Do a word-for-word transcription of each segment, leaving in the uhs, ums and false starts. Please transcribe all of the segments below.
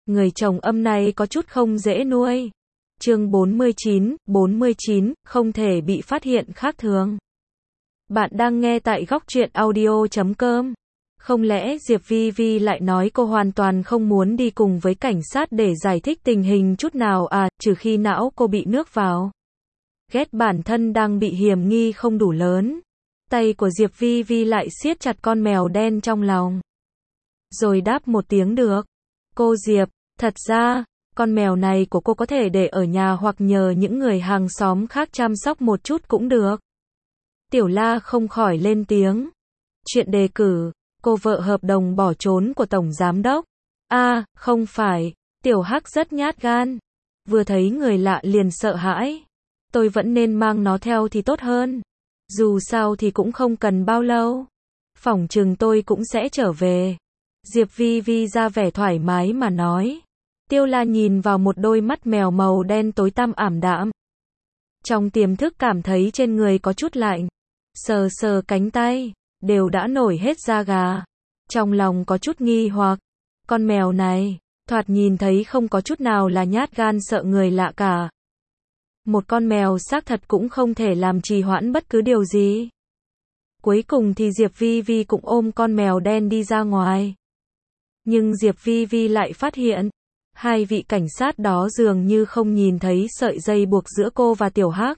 Người chồng âm này có chút không dễ nuôi. Chương bốn mươi chín, bốn mươi chín, không thể bị phát hiện khác thường. Bạn đang nghe tại góc truyện audio chấm com. Không lẽ Diệp Vi Vi lại nói cô hoàn toàn không muốn đi cùng với cảnh sát để giải thích tình hình chút nào à, trừ khi não cô bị nước vào. Ghét bản thân đang bị hiểm nghi không đủ lớn. Tay của Diệp Vi Vi lại siết chặt con mèo đen trong lòng. Rồi đáp một tiếng được. Cô Diệp, thật ra, con mèo này của cô có thể để ở nhà hoặc nhờ những người hàng xóm khác chăm sóc một chút cũng được. Tiểu La không khỏi lên tiếng. Chuyện đề cử, cô vợ hợp đồng bỏ trốn của Tổng Giám Đốc. À, không phải, Tiểu Hắc rất nhát gan. Vừa thấy người lạ liền sợ hãi. Tôi vẫn nên mang nó theo thì tốt hơn. Dù sao thì cũng không cần bao lâu. Phỏng chừng tôi cũng sẽ trở về. Diệp Vi Vi ra vẻ thoải mái mà nói. Tiêu La nhìn vào một đôi mắt mèo màu đen tối tăm ảm đạm. Trong tiềm thức cảm thấy trên người có chút lạnh. Sờ sờ cánh tay, đều đã nổi hết da gà. Trong lòng có chút nghi hoặc. Con mèo này, thoạt nhìn thấy không có chút nào là nhát gan sợ người lạ cả. Một con mèo xác thật cũng không thể làm trì hoãn bất cứ điều gì. Cuối cùng thì Diệp Vi Vi cũng ôm con mèo đen đi ra ngoài. Nhưng Diệp Vi Vi lại phát hiện, hai vị cảnh sát đó dường như không nhìn thấy sợi dây buộc giữa cô và Tiểu Hắc.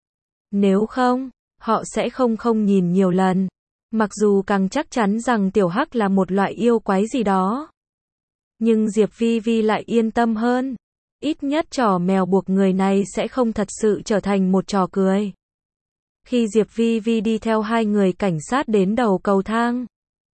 Nếu không, họ sẽ không không nhìn nhiều lần. Mặc dù càng chắc chắn rằng Tiểu Hắc là một loại yêu quái gì đó. Nhưng Diệp Vi Vi lại yên tâm hơn. Ít nhất trò mèo buộc người này sẽ không thật sự trở thành một trò cười. Khi Diệp Vi Vi đi theo hai người cảnh sát đến đầu cầu thang,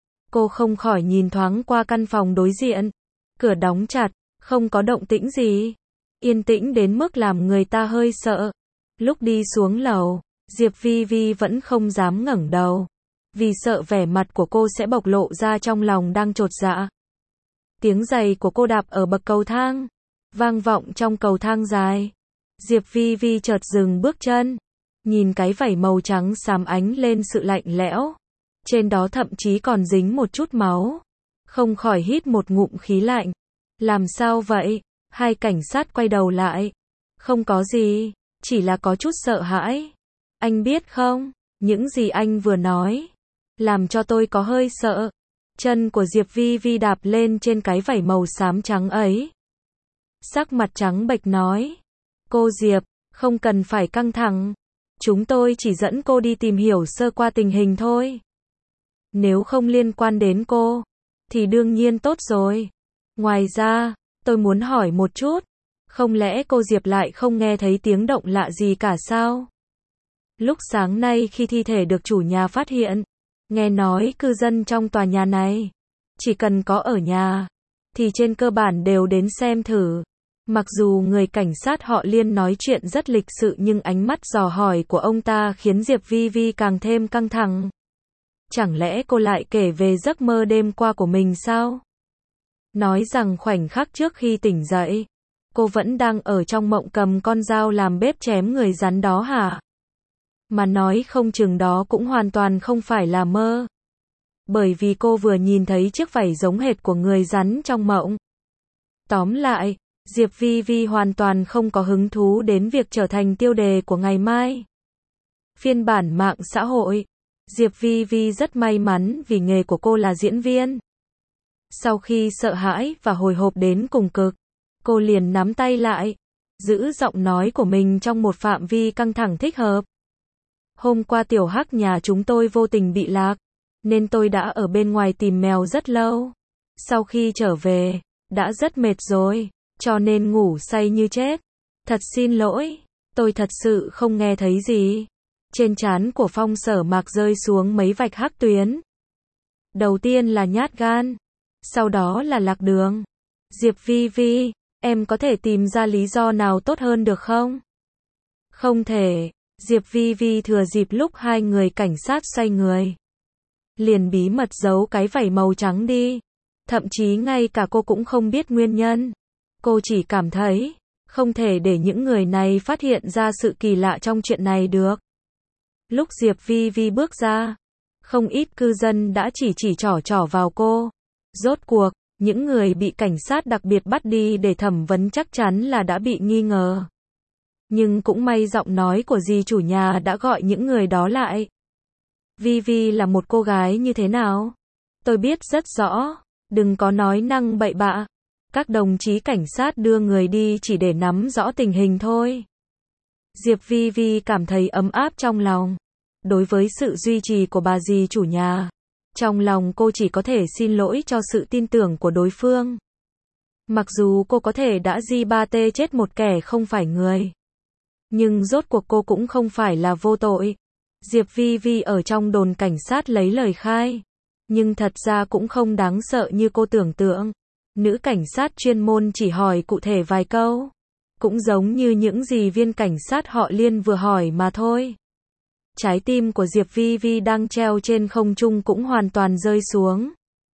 cô không khỏi nhìn thoáng qua căn phòng đối diện. Cửa đóng chặt, không có động tĩnh gì. Yên tĩnh đến mức làm người ta hơi sợ. Lúc đi xuống lầu, Diệp Vi Vi vẫn không dám ngẩng đầu. Vì sợ vẻ mặt của cô sẽ bộc lộ ra trong lòng đang chột dạ. Tiếng giày của cô đạp ở bậc cầu thang vang vọng trong cầu thang dài. Diệp Vi Vi chợt dừng bước chân. Nhìn cái vảy màu trắng xám ánh lên sự lạnh lẽo. Trên đó thậm chí còn dính một chút máu. Không khỏi hít một ngụm khí lạnh. Làm sao vậy? Hai cảnh sát quay đầu lại. Không có gì, chỉ là có chút sợ hãi. Anh biết không, những gì anh vừa nói, làm cho tôi có hơi sợ. Chân của Diệp Vi Vi đạp lên trên cái vảy màu xám trắng ấy. Sắc mặt trắng bệch nói. Cô Diệp, không cần phải căng thẳng. Chúng tôi chỉ dẫn cô đi tìm hiểu sơ qua tình hình thôi. Nếu không liên quan đến cô, thì đương nhiên tốt rồi. Ngoài ra, tôi muốn hỏi một chút. Không lẽ cô Diệp lại không nghe thấy tiếng động lạ gì cả sao? Lúc sáng nay khi thi thể được chủ nhà phát hiện, nghe nói cư dân trong tòa nhà này, chỉ cần có ở nhà, thì trên cơ bản đều đến xem thử. Mặc dù người cảnh sát họ Liên nói chuyện rất lịch sự nhưng ánh mắt dò hỏi của ông ta khiến Diệp Vi Vi càng thêm căng thẳng. Chẳng lẽ cô lại kể về giấc mơ đêm qua của mình sao? Nói rằng khoảnh khắc trước khi tỉnh dậy, cô vẫn đang ở trong mộng cầm con dao làm bếp chém người rắn đó hả? Mà nói không chừng đó cũng hoàn toàn không phải là mơ. Bởi vì cô vừa nhìn thấy chiếc vảy giống hệt của người rắn trong mộng. Tóm lại, Diệp Vi Vi hoàn toàn không có hứng thú đến việc trở thành tiêu đề của ngày mai. Phiên bản mạng xã hội. Diệp Vi Vi rất may mắn vì nghề của cô là diễn viên. Sau khi sợ hãi và hồi hộp đến cùng cực, cô liền nắm tay lại, giữ giọng nói của mình trong một phạm vi căng thẳng thích hợp. Hôm qua Tiểu Hắc nhà chúng tôi vô tình bị lạc, nên tôi đã ở bên ngoài tìm mèo rất lâu. Sau khi trở về, đã rất mệt rồi, cho nên ngủ say như chết. Thật xin lỗi, tôi thật sự không nghe thấy gì. Trên trán của Phong Sở Mạc rơi xuống mấy vạch hắc tuyến. Đầu tiên là nhát gan, sau đó là lạc đường. Diệp Vi Vi, em có thể tìm ra lý do nào tốt hơn được không? Không thể. Diệp Vi Vi thừa dịp lúc hai người cảnh sát xoay người, liền bí mật giấu cái vảy màu trắng đi. Thậm chí ngay cả cô cũng không biết nguyên nhân. Cô chỉ cảm thấy, không thể để những người này phát hiện ra sự kỳ lạ trong chuyện này được. Lúc Diệp Vi Vi bước ra, không ít cư dân đã chỉ chỉ trỏ trỏ vào cô. Rốt cuộc, Những người bị cảnh sát đặc biệt bắt đi để thẩm vấn chắc chắn là đã bị nghi ngờ. Nhưng cũng may giọng nói của dì chủ nhà đã gọi những người đó lại. Vi Vi là một cô gái như thế nào? Tôi biết rất rõ. Đừng có nói năng bậy bạ. Các đồng chí cảnh sát đưa người đi chỉ để nắm rõ tình hình thôi. Diệp Vi Vi cảm thấy ấm áp trong lòng. Đối với sự duy trì của bà dì chủ nhà, trong lòng cô chỉ có thể xin lỗi cho sự tin tưởng của đối phương. Mặc dù cô có thể đã di ba tê chết một kẻ không phải người, nhưng rốt cuộc cô cũng không phải là vô tội. Diệp Vi Vi ở trong đồn cảnh sát lấy lời khai, nhưng thật ra cũng không đáng sợ như cô tưởng tượng. Nữ cảnh sát chuyên môn chỉ hỏi cụ thể vài câu, cũng giống như những gì viên cảnh sát họ Liên vừa hỏi mà thôi. Trái tim của Diệp Vi Vi đang treo trên không trung cũng hoàn toàn rơi xuống.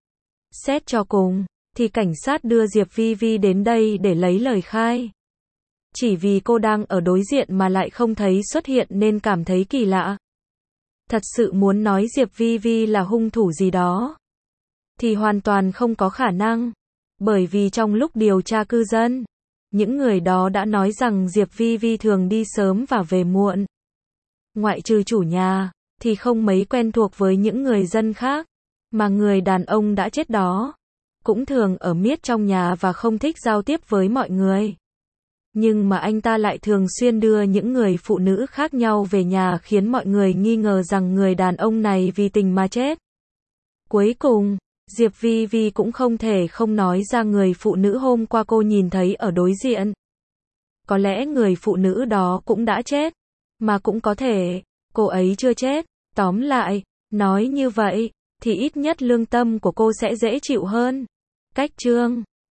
Xét cho cùng, thì cảnh sát đưa Diệp Vi Vi đến đây để lấy lời khai. Chỉ vì cô đang ở đối diện mà lại không thấy xuất hiện nên cảm thấy kỳ lạ. Thật sự muốn nói Diệp Vi Vi là hung thủ gì đó, thì hoàn toàn không có khả năng. Bởi vì trong lúc điều tra cư dân, những người đó đã nói rằng Diệp Vi Vi thường đi sớm và về muộn. Ngoại trừ chủ nhà, thì không mấy quen thuộc với những người dân khác. Mà người đàn ông đã chết đó, cũng thường ở miết trong nhà và không thích giao tiếp với mọi người. Nhưng mà anh ta lại thường xuyên đưa những người phụ nữ khác nhau về nhà khiến mọi người nghi ngờ rằng người đàn ông này vì tình mà chết. Cuối cùng, Diệp Vi Vi cũng không thể không nói ra người phụ nữ hôm qua cô nhìn thấy ở đối diện. Có lẽ người phụ nữ đó cũng đã chết, mà cũng có thể cô ấy chưa chết. Tóm lại, nói như vậy thì ít nhất lương tâm của cô sẽ dễ chịu hơn. Cách chương